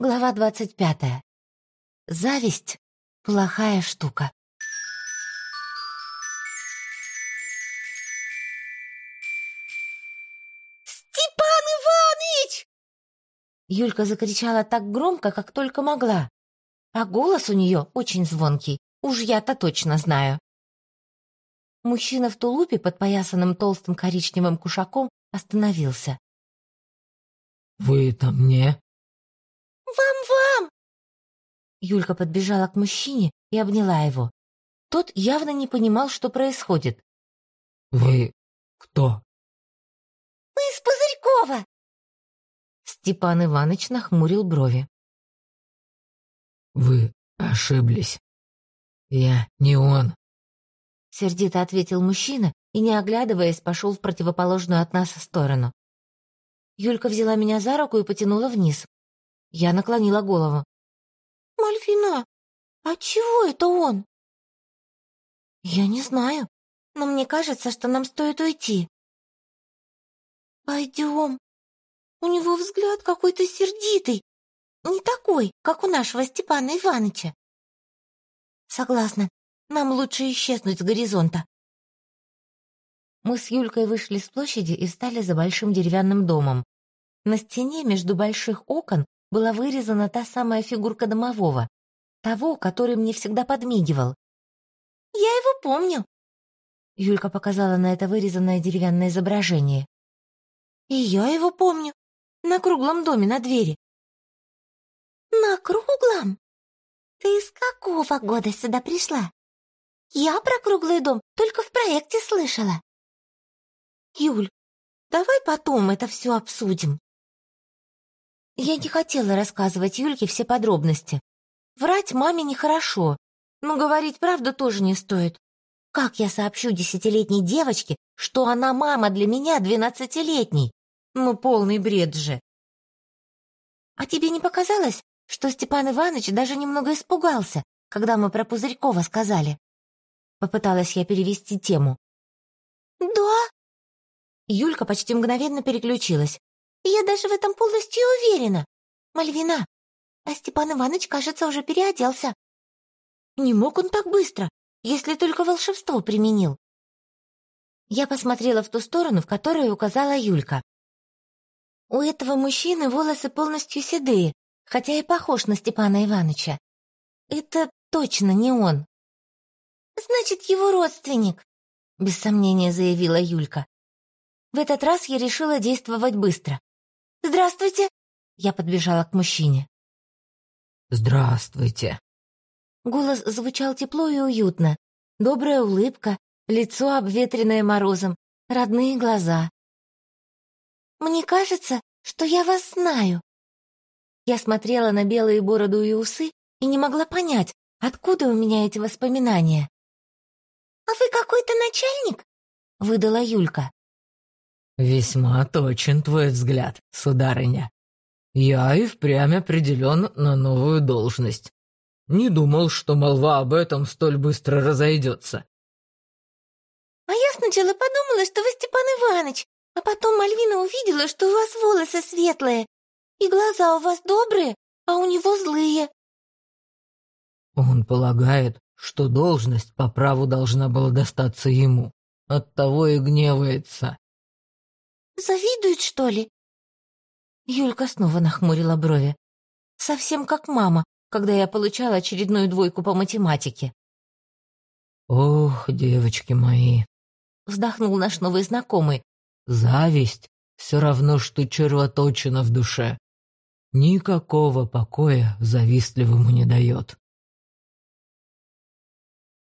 Глава 25. Зависть — плохая штука. «Степан Иваныч!» Юлька закричала так громко, как только могла. А голос у нее очень звонкий, уж я-то точно знаю. Мужчина в тулупе, подпоясанным толстым коричневым кушаком, остановился. «Вы-то мне?» «Вам!» Юлька подбежала к мужчине и обняла его. Тот явно не понимал, что происходит. «Вы кто?» «Мы из Пузырькова!» Степан Иваныч нахмурил брови. «Вы ошиблись. Я не он». Сердито ответил мужчина и, не оглядываясь, пошел в противоположную от нас сторону. Юлька взяла меня за руку и потянула вниз. Я наклонила голову. «Мальвина, а чего это он?» «Я не знаю, но мне кажется, что нам стоит уйти». «Пойдем. У него взгляд какой-то сердитый. Не такой, как у нашего Степана Иваныча». «Согласна. Нам лучше исчезнуть с горизонта». Мы с Юлькой вышли с площади и встали за большим деревянным домом. На стене между больших окон была вырезана та самая фигурка домового, того, который мне всегда подмигивал. «Я его помню», — Юлька показала на это вырезанное деревянное изображение. «И я его помню. На круглом доме на двери». «На круглом? Ты из какого года сюда пришла? Я про круглый дом только в проекте слышала». «Юль, давай потом это все обсудим». Я не хотела рассказывать Юльке все подробности. Врать маме нехорошо, но говорить правду тоже не стоит. Как я сообщу 10-летней девочке, что она мама для меня 12-летней? Ну, полный бред же. А тебе не показалось, что Степан Иваныч даже немного испугался, когда мы про Пузырькова сказали? Попыталась я перевести тему. «Да?» Юлька почти мгновенно переключилась. «Я даже в этом полностью уверена. Мальвина, а Степан Иваныч, кажется, уже переоделся». Не мог он так быстро, если только волшебство применил. Я посмотрела в ту сторону, в которую указала Юлька. У этого мужчины волосы полностью седые, хотя и похож на Степана Иваныча. Это точно не он. «Значит, его родственник», — без сомнения заявила Юлька. В этот раз я решила действовать быстро. «Здравствуйте!» — я подбежала к мужчине. «Здравствуйте!» Голос звучал тепло и уютно. Добрая улыбка, лицо, обветренное морозом, родные глаза. «Мне кажется, что я вас знаю». Я смотрела на белые бороду и усы и не могла понять, откуда у меня эти воспоминания. «А вы какой-то начальник?» — выдала Юлька. «Весьма точен твой взгляд, сударыня. Я и впрямь определен на новую должность. Не думал, что молва об этом столь быстро разойдется». «А я сначала подумала, что вы Степан Иваныч, а потом Мальвина увидела, что у вас волосы светлые, и глаза у вас добрые, а у него злые». Он полагает, что должность по праву должна была достаться ему. Оттого и гневается. «Завидует, что ли?» Юлька снова нахмурила брови. Совсем как мама, когда я получала очередную 2 по математике. «Ох, девочки мои!» — вздохнул наш новый знакомый. «Зависть все равно, что червоточина в душе. Никакого покоя завистливому не дает».